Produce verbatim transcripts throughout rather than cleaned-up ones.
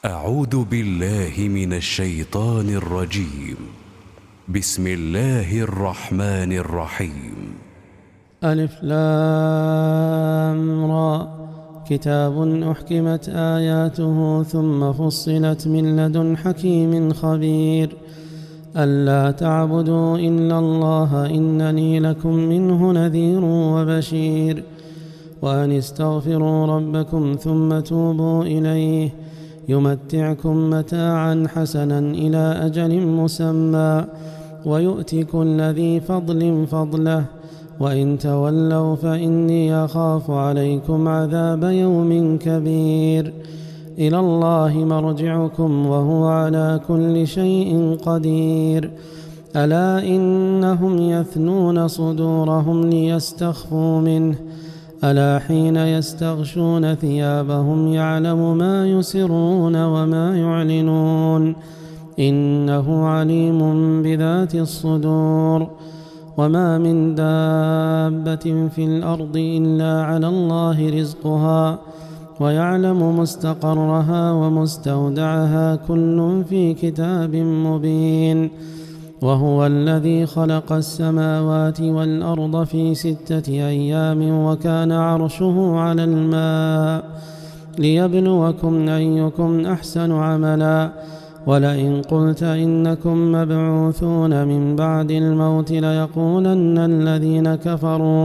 أعوذ بالله من الشيطان الرجيم. بسم الله الرحمن الرحيم. ألف لام را. كتاب أحكمت آياته ثم فصلت من لدن حكيم خبير. ألا تعبدوا إلا الله إنني لكم منه نذير وبشير. وأن استغفروا ربكم ثم توبوا إليه يمتعكم متاعا حسنا إلى أجل مسمى ويؤتي كل ذي فضل فضله وإن تولوا فإني أخاف عليكم عذاب يوم كبير. إلى الله مرجعكم وهو على كل شيء قدير. ألا إنهم يثنون صدورهم ليستخفوا منه ألا حين يستغشون ثيابهم يعلم ما يسرون وما يعلنون إنه عليم بذات الصدور. وما من دابة في الأرض إلا على الله رزقها ويعلم مستقرها ومستودعها كل في كتاب مبين. وهو الذي خلق السماوات والأرض في ستة أيام وكان عرشه على الماء ليبلوكم أيكم أحسن عملا. ولئن قلت إنكم مبعوثون من بعد الموت ليقولن الذين كفروا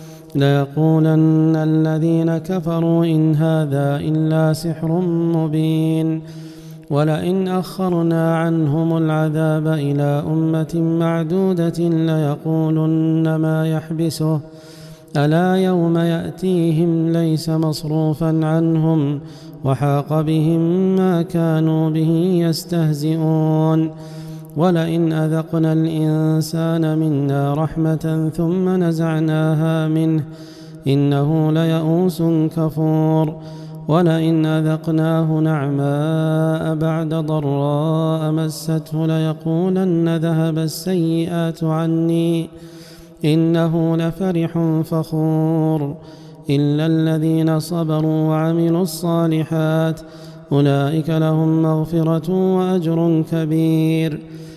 ليقولن الذين كفروا إن هذا إلا سحر مبين. ولئن أخرنا عنهم العذاب إلى أمة معدودة ليقولن ما يحبسه ألا يوم يأتيهم ليس مصروفا عنهم وحاق بهم ما كانوا به يستهزئون. ولئن أذقنا الإنسان منا رحمة ثم نزعناها منه إنه ليئوس كفور. ولئن أذقناه نعماء بعد ضراء مسته ليقولن ذهب السيئات عني إنه لفرح فخور. إلا الذين صبروا وعملوا الصالحات أولئك لهم مغفرة وأجر كبير.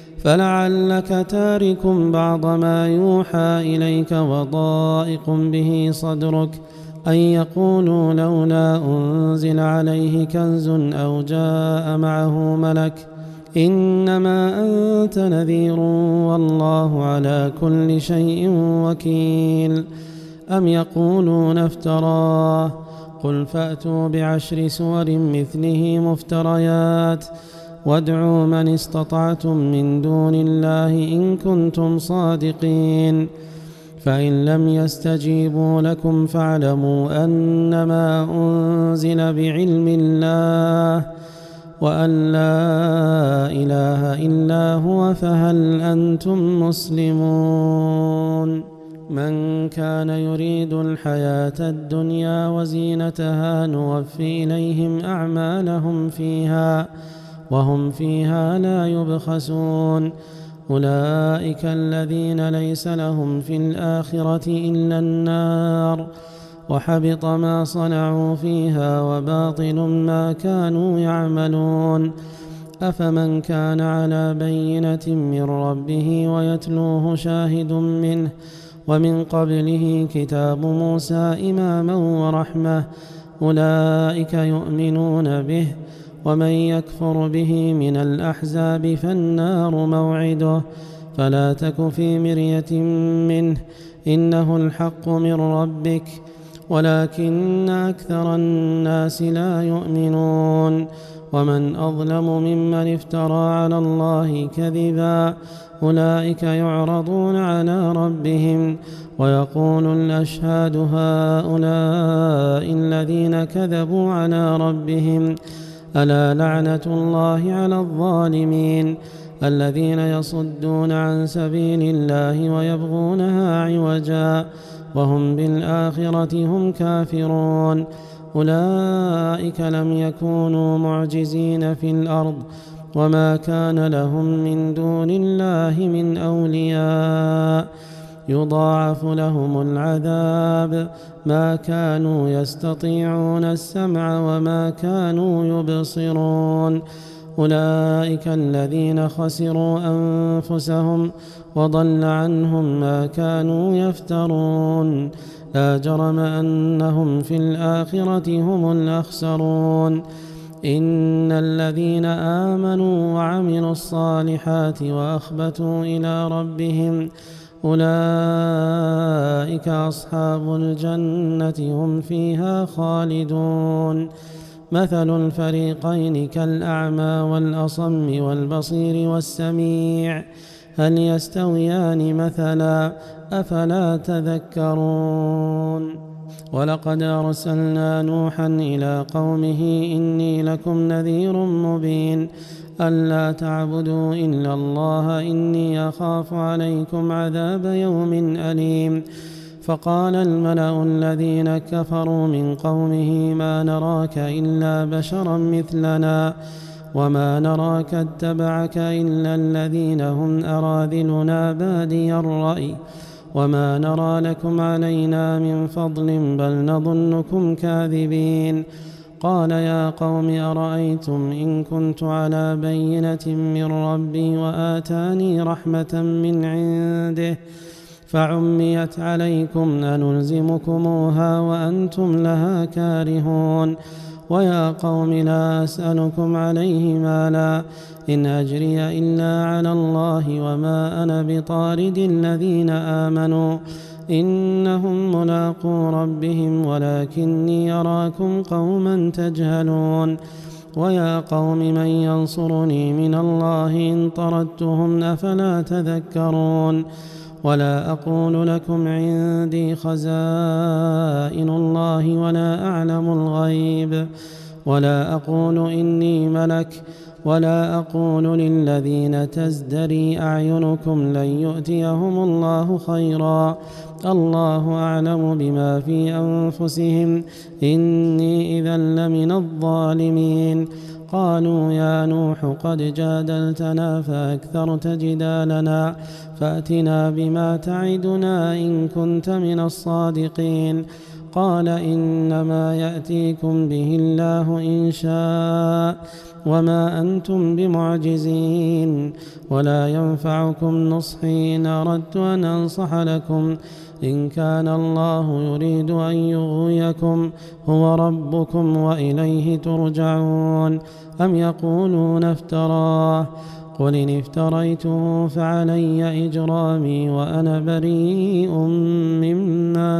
فلعلك تارك بعض ما يوحى إليك وضائق به صدرك أن يقولوا لولا أنزل عليه كنز أو جاء معه ملك إنما أنت نذير والله على كل شيء وكيل. أم يقولون افتراه قل فأتوا بعشر سور مثله مفتريات وادعوا من استطعتم من دون الله إن كنتم صادقين. فإن لم يستجيبوا لكم فاعلموا أنما أنزل بعلم الله وأن لا إله إلا هو فهل أنتم مسلمون. من كان يريد الحياة الدنيا وزينتها نوفي إليهم أعمالهم فيها وهم فيها لا يبخسون. أولئك الذين ليس لهم في الآخرة إلا النار وحبط ما صنعوا فيها وباطل ما كانوا يعملون. أفمن كان على بينة من ربه ويتلوه شاهد منه ومن قبله كتاب موسى إماما ورحمة أولئك يؤمنون به. ومن يكفر به من الأحزاب فالنار موعده فلا تك في مرية منه إنه الحق من ربك ولكن أكثر الناس لا يؤمنون. ومن أظلم ممن افترى على الله كذبا أولئك يعرضون على ربهم ويقول الأشهاد هؤلاء الذين كذبوا على ربهم ألا لعنة الله على الظالمين الذين يصدون عن سبيل الله ويبغونها عوجا وهم بالآخرة هم كافرون. أولئك لم يكونوا معجزين في الأرض وما كان لهم من دون الله من أولياء يضاعف لهم العذاب ما كانوا يستطيعون السمع وما كانوا يبصرون. أولئك الذين خسروا أنفسهم وضل عنهم ما كانوا يفترون. لا جرم أنهم في الآخرة هم الأخسرون. إن الذين آمنوا وعملوا الصالحات وأخبتوا إلى ربهم أولئك أصحاب الجنة هم فيها خالدون. مثل الفريقين كالأعمى والأصم والبصير والسميع هل يستويان مثلا أفلا تذكرون. ولقد أرسلنا نوحا إلى قومه إني لكم نذير مبين ألا تعبدوا إلا الله إني أخاف عليكم عذاب يوم أليم. فقال الملأ الذين كفروا من قومه ما نراك إلا بشرا مثلنا وما نراك اتبعك إلا الذين هم أراذلنا بادي الرأي وما نرى لكم علينا من فضل بل نظنكم كاذبين. قال يا قوم أرأيتم إن كنت على بينة من ربي وآتاني رحمة من عنده فعميت عليكم أنلزمكموها وأنتم لها كارهون. ويا قوم لا أسألكم عليه مالا إن أجري إلا على الله وما أنا بطارد الذين آمنوا إنهم ملاقو ربهم ولكني أراكم قوما تجهلون. ويا قوم من ينصرني من الله إن طردتهم أفلا تذكرون. ولا أقول لكم عندي خزائن الله ولا أعلم الغيب ولا أقول إني ملك ولا أقول للذين تزدري أعينكم لن يؤتيهم الله خيرا الله أعلم بما في أنفسهم إني إذا لمن الظالمين. قالوا يا نوح قد جادلتنا فأكثرت جدالنا فأتنا بما تعدنا إن كنت من الصادقين. قال إنما يأتيكم به الله إن شاء وما أنتم بمعجزين ولا ينفعكم نصحي إن أردت أن أنصح لكم إن كان الله يريد أن يغويكم هو ربكم وإليه ترجعون. أم يقولون افتراه قل إن افتريته فعلي إجرامي وأنا بريء مما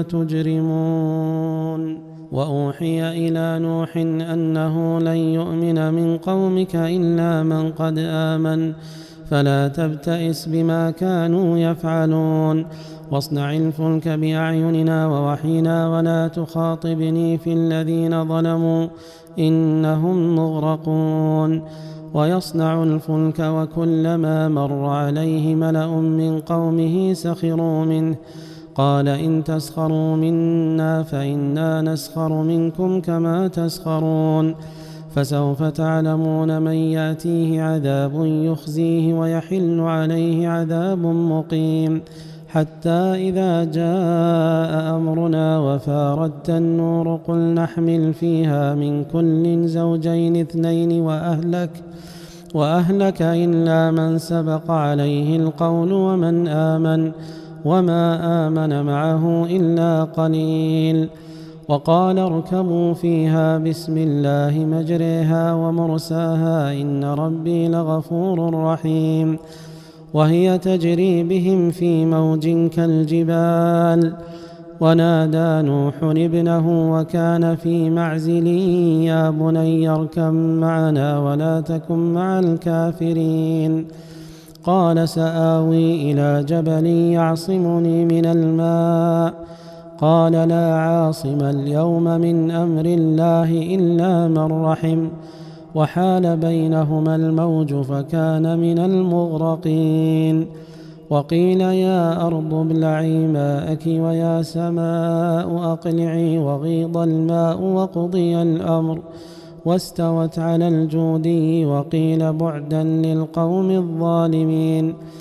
تجرمون. وأوحي إلى نوح أنه لن يؤمن من قومك إلا من قد آمن فلا تبتئس بما كانوا يفعلون. واصنع الفلك بأعيننا ووحينا ولا تخاطبني في الذين ظلموا إنهم مغرقون. ويصنع الفلك وكلما مر عليه ملأ من قومه سخروا منه قال إن تسخروا منا فإنا نسخر منكم كما تسخرون. فسوف تعلمون من يأتيه عذاب يخزيه ويحل عليه عذاب مقيم. حتى إذا جاء أمرنا وفارت النور قل نحمل فيها من كل زوجين اثنين وأهلك وأهلك إلا من سبق عليه القول ومن آمن وما آمن معه إلا قليل. وقال اركبوا فيها بسم الله مجريها ومرساها إن ربي لغفور رحيم. وهي تجري بهم في موج كالجبال. ونادى نوح ابنه وكان في معزل يا بني اركب معنا ولا تكن مع الكافرين. قال سآوي إلى جبل يعصمني من الماء قال لا عاصم اليوم من أمر الله إلا من رحم وحال بينهما الموج فكان من المغرقين. وقيل يا أرض ابلعي ماءك ويا سماء أقلعي وغيض الماء وقضي الأمر واستوت على الجودي وقيل بعدا للقوم الظالمين.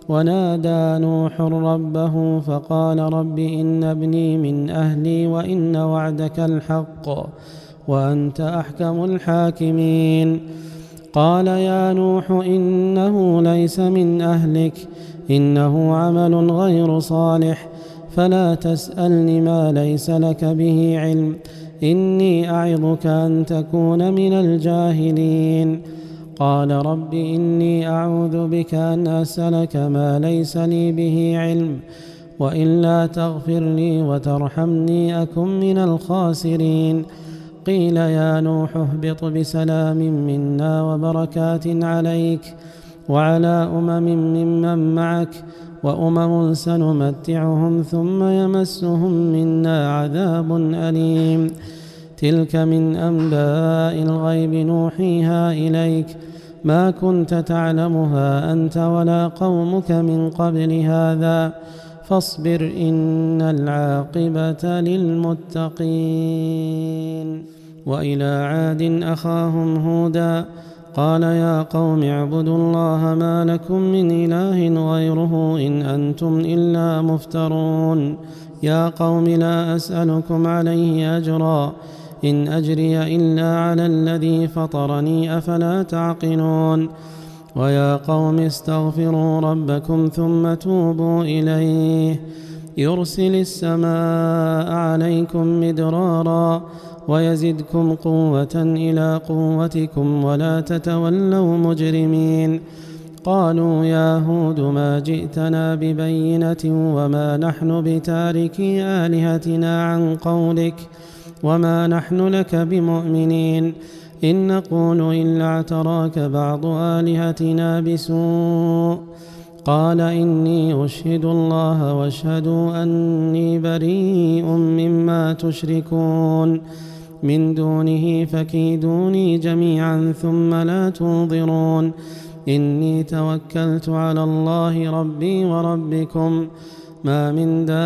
ونادى نوح ربه فقال رب إن ابني من أهلي وإن وعدك الحق وأنت أحكم الحاكمين. قال يا نوح إنه ليس من أهلك إنه عمل غير صالح فلا تسألني ما ليس لك به علم إني أعظك أن تكون من الجاهلين. قال رب إني أعوذ بك أن أسألك ما ليس لي به علم وإلا تغفر لي وترحمني أكن من الخاسرين. قيل يا نوح اهبط بسلام منا وبركات عليك وعلى أمم ممن معك وأمم سنمتعهم ثم يمسهم منا عذاب أليم. تلك من أنباء الغيب نوحيها إليك ما كنت تعلمها أنت ولا قومك من قبل هذا فاصبر إن العاقبة للمتقين. وإلى عاد أخاهم هودا قال يا قوم اعبدوا الله ما لكم من إله غيره إن أنتم إلا مفترون. يا قوم لا أسألكم عليه أجرا إن أجري إلا على الذي فطرني أفلا تعقلون. ويا قوم استغفروا ربكم ثم توبوا إليه يرسل السماء عليكم مدرارا ويزدكم قوة إلى قوتكم ولا تتولوا مجرمين. قالوا يا هود ما جئتنا ببينة وما نحن بتاركي آلهتنا عن قولك وما نحن لك بمؤمنين إن نقول إلا اعتراك بعض آلهتنا بسوء. قال إني أشهد الله واشهدوا أني بريء مما تشركون من دونه فكيدوني جميعا ثم لا تنظرون. إني توكلت على الله ربي وربكم ما من دابة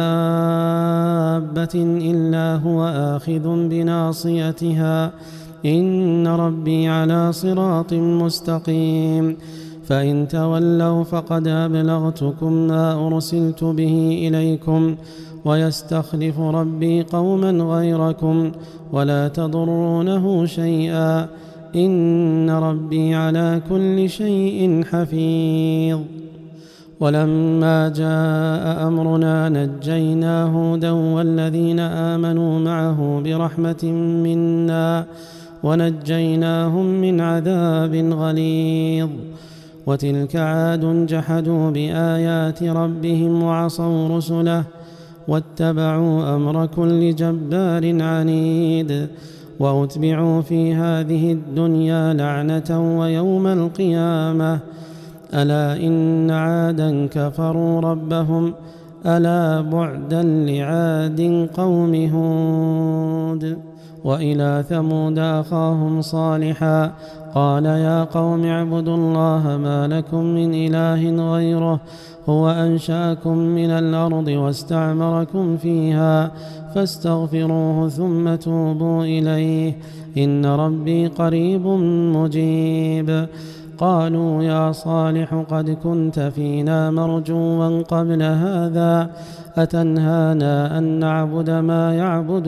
إلا هو آخذ بناصيتها إن ربي على صراط مستقيم. فإن تولوا فقد أبلغتكم ما أرسلت به إليكم ويستخلف ربي قوما غيركم ولا تضرونه شيئا إن ربي على كل شيء حفيظ. ولما جاء أمرنا نجينا هودا والذين آمنوا معه برحمة منا ونجيناهم من عذاب غليظ. وتلك عاد جحدوا بآيات ربهم وعصوا رسله واتبعوا أمر كل جبار عنيد وأتبعوا في هذه الدنيا لعنة ويوم القيامة ألا إن عادا كفروا ربهم ألا بعدا لعاد قوم هود. وإلى ثمود أخاهم صالحا قال يا قوم اعبدوا الله ما لكم من إله غيره هو أنشأكم من الأرض واستعمركم فيها فاستغفروه ثم توبوا إليه إن ربي قريب مجيب. قالوا يا صالح قد كنت فينا مرجوا قبل هذا أتنهانا أن نعبد ما يعبد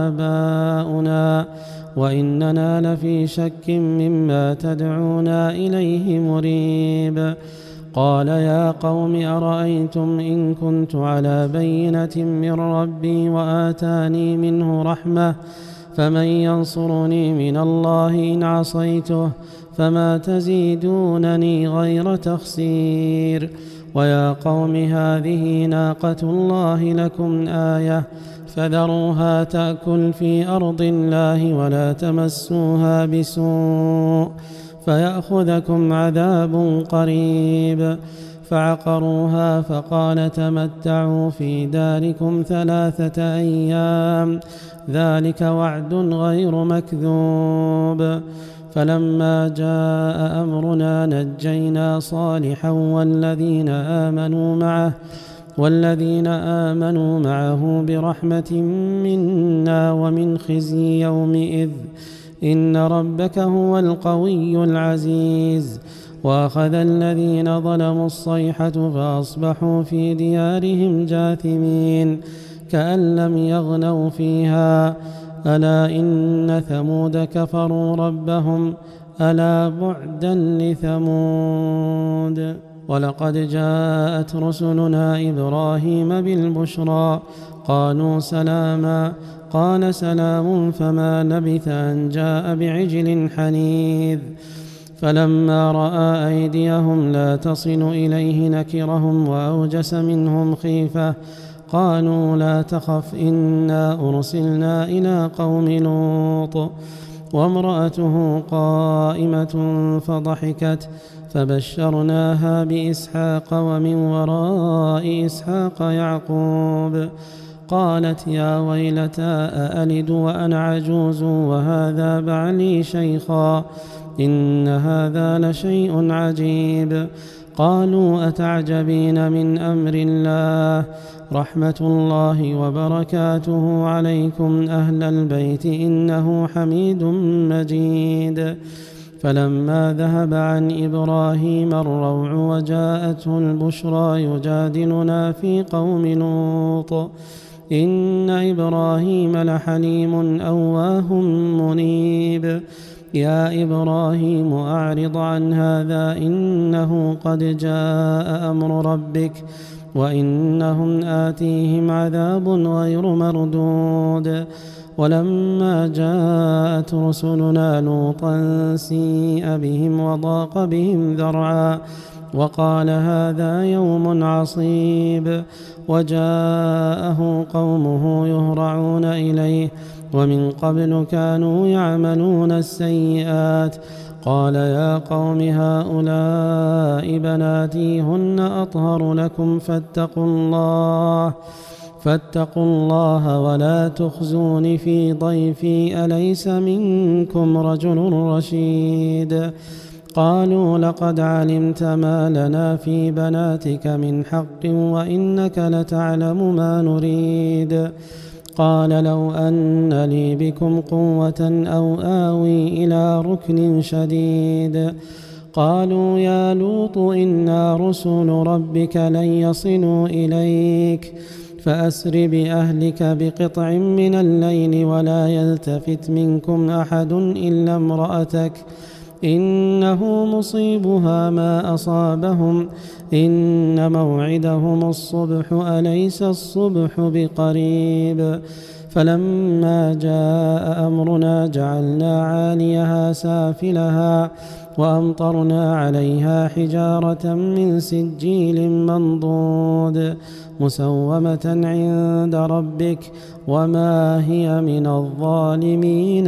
آباؤنا وإننا لفي شك مما تدعونا إليه مريب. قال يا قوم أرأيتم إن كنت على بينة من ربي وآتاني منه رحمة فمن ينصرني من الله إن عصيته فما تزيدونني غير تخسير. ويا قوم هذه ناقة الله لكم آية فذروها تأكل في أرض الله ولا تمسوها بسوء فيأخذكم عذاب قريب. فعقروها فقال تمتعوا في داركم ثلاثة أيام ذلك وعد غير مكذوب. فلما جاء أمرنا نجينا صالحا والذين آمنوا معه والذين آمنوا معه برحمة منا ومن خزي يومئذ إن ربك هو القوي العزيز. وأخذ الذين ظلموا الصيحة فأصبحوا في ديارهم جاثمين كأن لم يغنوا فيها ألا إن ثمود كفروا ربهم ألا بعدا لثمود. ولقد جاءت رسلنا إبراهيم بالبشرى قالوا سلاما قال سلام فما لبث أن جاء بعجل حنيذ فلما رأى أيديهم لا تصل إليه نكرهم وأوجس منهم خيفة قالوا لا تخف إنا أرسلنا إلى قوم لوط وامرأته قائمة فضحكت فبشرناها بإسحاق ومن وراء إسحاق يعقوب قالت يا ويلتى أألد وأنا عجوز وهذا بعلي شيخا إن هذا لشيء عجيب. قالوا أتعجبين من أمر الله رحمة الله وبركاته عليكم أهل البيت إنه حميد مجيد. فلما ذهب عن إبراهيم الروع وجاءته البشرى يجادلنا في قوم لوط إن إبراهيم لحليم أواه منيب. يا إبراهيم أعرض عن هذا إنه قد جاء أمر ربك وإنهم آتيهم عذاب غير مردود. ولما جاءت رسلنا لوطا سيء بهم وضاق بهم ذرعا وقال هذا يوم عصيب وجاءه قومه يهرعون إليه ومن قبل كانوا يعملون السيئات قال يا قوم هؤلاء بناتي هن أطهر لكم فاتقوا الله فاتقوا الله ولا تخزون في ضيفي أليس منكم رجل رشيد. قالوا لقد علمت ما لنا في بناتك من حق وإنك لتعلم ما نريد. قال لو أن لي بكم قوة أو آوي إلى ركن شديد. قالوا يا لوط إنا رسل ربك لن يصلوا إليك فأسر بأهلك بقطع من الليل ولا يلتفت منكم أحد إلا امرأتك إنه مصيبها ما أصابهم إن موعدهم الصبح أليس الصبح بقريب. فلما جاء أمرنا جعلنا عاليها سافلها وأمطرنا عليها حجارة من سجيل منضود مسومة عند ربك وما هي من الظالمين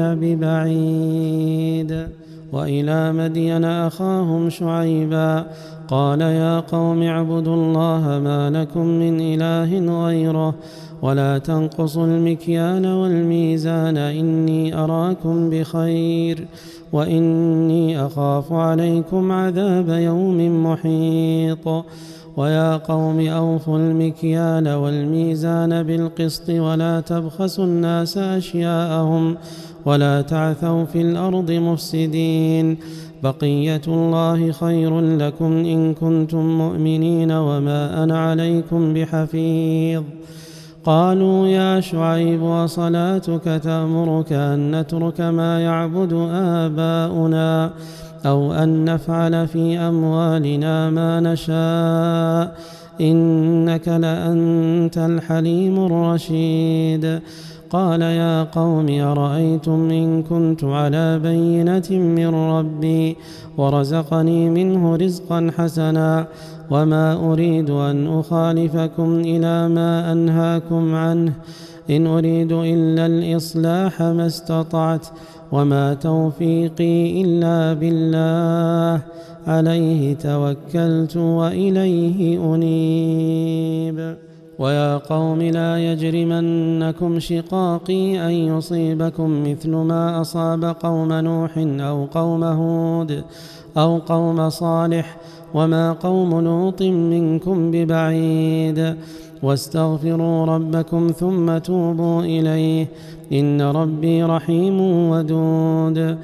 ببعيد. وإلى مدين أخاهم شعيبا قال يا قوم اعبدوا الله ما لكم من إله غيره ولا تنقصوا المكيال والميزان إني أراكم بخير وإني أخاف عليكم عذاب يوم محيط. ويا قوم أوفوا المكيال والميزان بالقسط ولا تبخسوا الناس أشياءهم ولا تعثوا في الأرض مفسدين بقية الله خير لكم إن كنتم مؤمنين وما أنا عليكم بحفيظ. قالوا يا شعيب وصلاتك تأمرك أن نترك ما يعبد آباؤنا أو أن نفعل في أموالنا ما نشاء إنك لأنت الحليم الرشيد. قال يا قوم أرأيتم إن كنت على بينة من ربي ورزقني منه رزقا حسنا وما أريد أن أخالفكم إلى ما أنهاكم عنه إن أريد إلا الإصلاح ما استطعت وما توفيقي إلا بالله عليه توكلت وإليه أنيب. ويا قوم لا يجرمنكم شقاقي أن يصيبكم مثل ما أصاب قوم نوح أو قوم هود أو قوم صالح وما قوم لوط منكم ببعيد واستغفروا ربكم ثم توبوا إليه إن ربي رحيم ودود.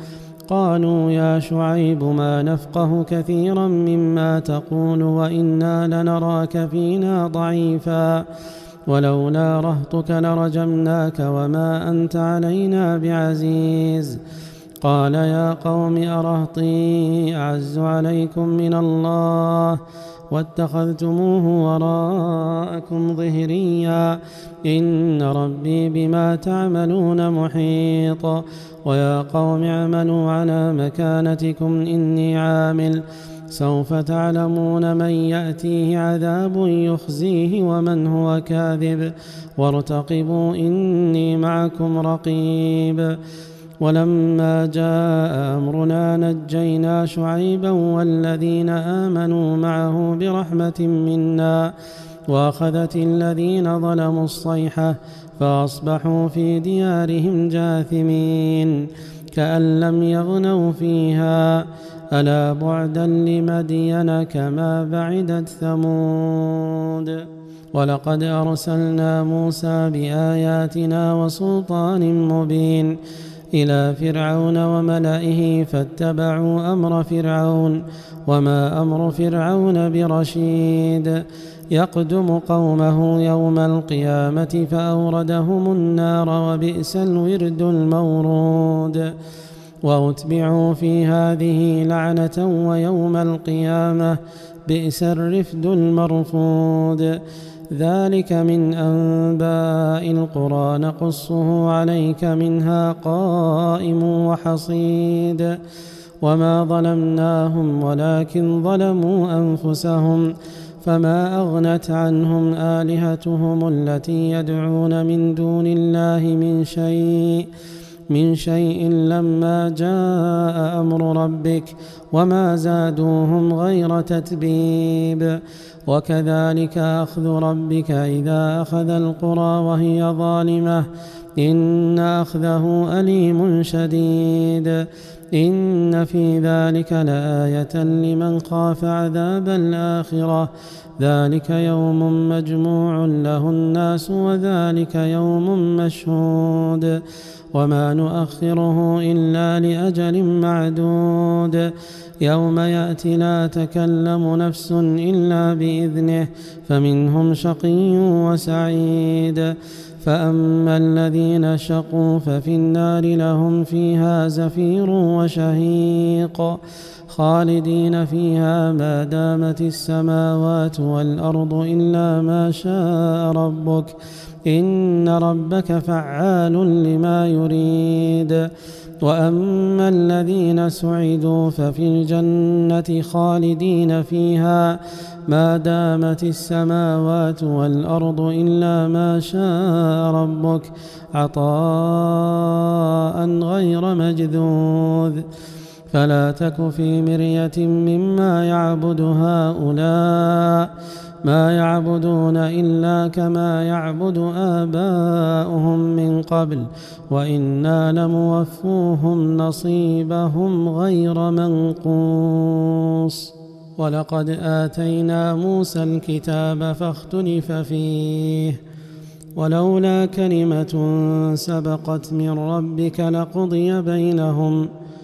قالوا يا شعيب ما نفقه كثيرا مما تقول وإنا لنراك فينا ضعيفا ولولا رهطك لرجمناك وما أنت علينا بعزيز. قال يا قوم أرهطي أعز عليكم من الله واتخذتموه وراءكم ظهريا إن ربي بما تعملون محيط. ويا قوم اعملوا على مكانتكم إني عامل سوف تعلمون من يأتيه عذاب يخزيه ومن هو كاذب وارتقبوا إني معكم رقيب. ولما جاء أمرنا نجينا شعيبا والذين آمنوا معه برحمة منا وأخذت الذين ظلموا الصيحة فأصبحوا في ديارهم جاثمين كأن لم يغنوا فيها ألا بعدا لمدين كما بعدت ثمود. ولقد أرسلنا موسى بآياتنا وسلطان مبين إلى فرعون وملئه فاتبعوا أمر فرعون وما أمر فرعون برشيد يقدم قومه يوم القيامة فأوردهم النار وبئس الورد المورود. وأتبعوا في هذه لعنة ويوم القيامة بئس الرفد المرفود. ذلك من أنباء القرى نقصه عليك منها قائم وحصيد. وما ظلمناهم ولكن ظلموا أنفسهم فما أغنت عنهم آلهتهم التي يدعون من دون الله من شيء من شيء لما جاء أمر ربك وما زادوهم غير تتبيب. وكذلك أخذ ربك إذا أخذ القرى وهي ظالمة إن أخذه أليم شديد. إن في ذلك لآية لمن خاف عذاب الآخرة ذلك يوم مجموع له الناس وذلك يوم مشهود وما نؤخره إلا لأجل معدود. يوم يأتي لا تكلم نفس إلا بإذنه فمنهم شقي وسعيد. فأما الذين شقوا ففي النار لهم فيها زفير وشهيق خالدين فيها ما دامت السماوات والأرض إلا ما شاء ربك إن ربك فعال لما يريد. وأما الذين سعدوا ففي الجنة خالدين فيها ما دامت السماوات والأرض إلا ما شاء ربك عطاء غير مجذوذ. فلا تك في مرية مما يعبد هؤلاء ما يعبدون إلا كما يعبد آباؤهم من قبل وإنا لموفوهم نصيبهم غير منقوص. ولقد آتينا موسى الكتاب فاختلف فيه ولولا كلمة سبقت من ربك لقضي بينهم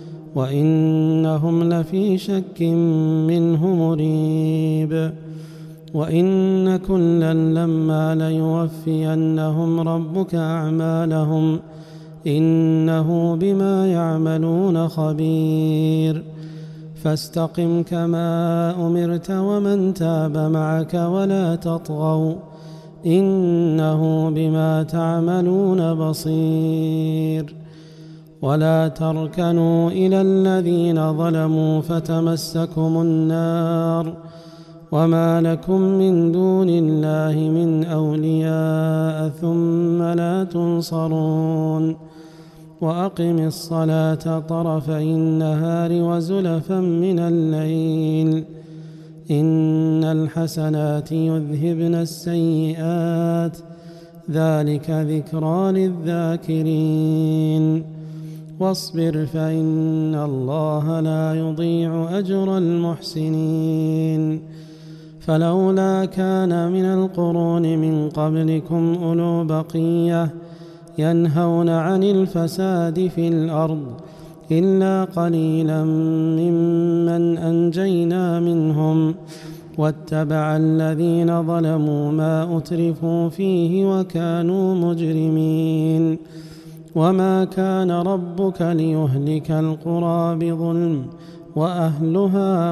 وإنهم لفي شك منه مريب. وإن كلا لما ليوفينهم ربك أعمالهم إنه بما يعملون خبير. فاستقم كما أمرت ومن تاب معك ولا تطغوا إنه بما تعملون بصير. ولا تركنوا إلى الذين ظلموا فتمسكم النار وما لكم من دون الله من أولياء ثم لا تنصرون. وأقم الصلاة طرفي النهار وزلفا من الليل إن الحسنات يذهبن السيئات ذلك ذكرى للذاكرين. واصبر فإن الله لا يضيع أجر المحسنين. فلولا كان من القرون من قبلكم أولو بقية ينهون عن الفساد في الأرض إلا قليلا ممن أنجينا منهم واتبع الذين ظلموا ما أترفوا فيه وكانوا مجرمين وما كان ربك ليهلك القرى بظلم وأهلها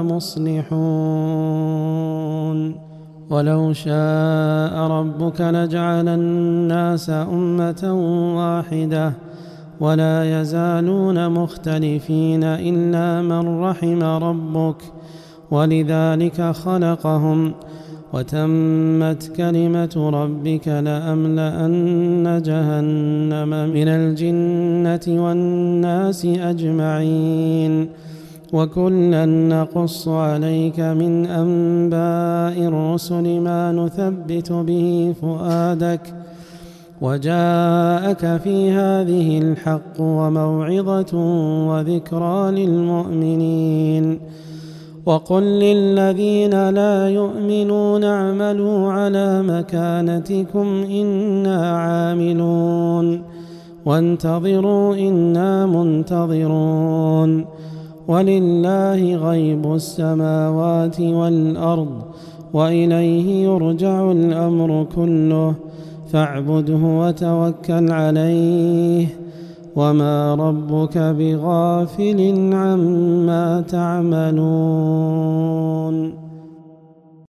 مصلحون ولو شاء ربك لجعل الناس أمة واحدة ولا يزالون مختلفين إلا من رحم ربك ولذلك خلقهم وتمت كلمة ربك لأملأن جهنم من الجنة والناس أجمعين وكلا نقص عليك من أنباء الرسل ما نثبت به فؤادك وجاءك في هذه الحق وموعظة وذكرى للمؤمنين وقل للذين لا يؤمنون اعملوا على مكانتكم إنا عاملون وانتظروا إنا منتظرون ولله غيب السماوات والأرض وإليه يرجع الأمر كله فاعبده وتوكل عليه وما ربك بغافل عما تعملون.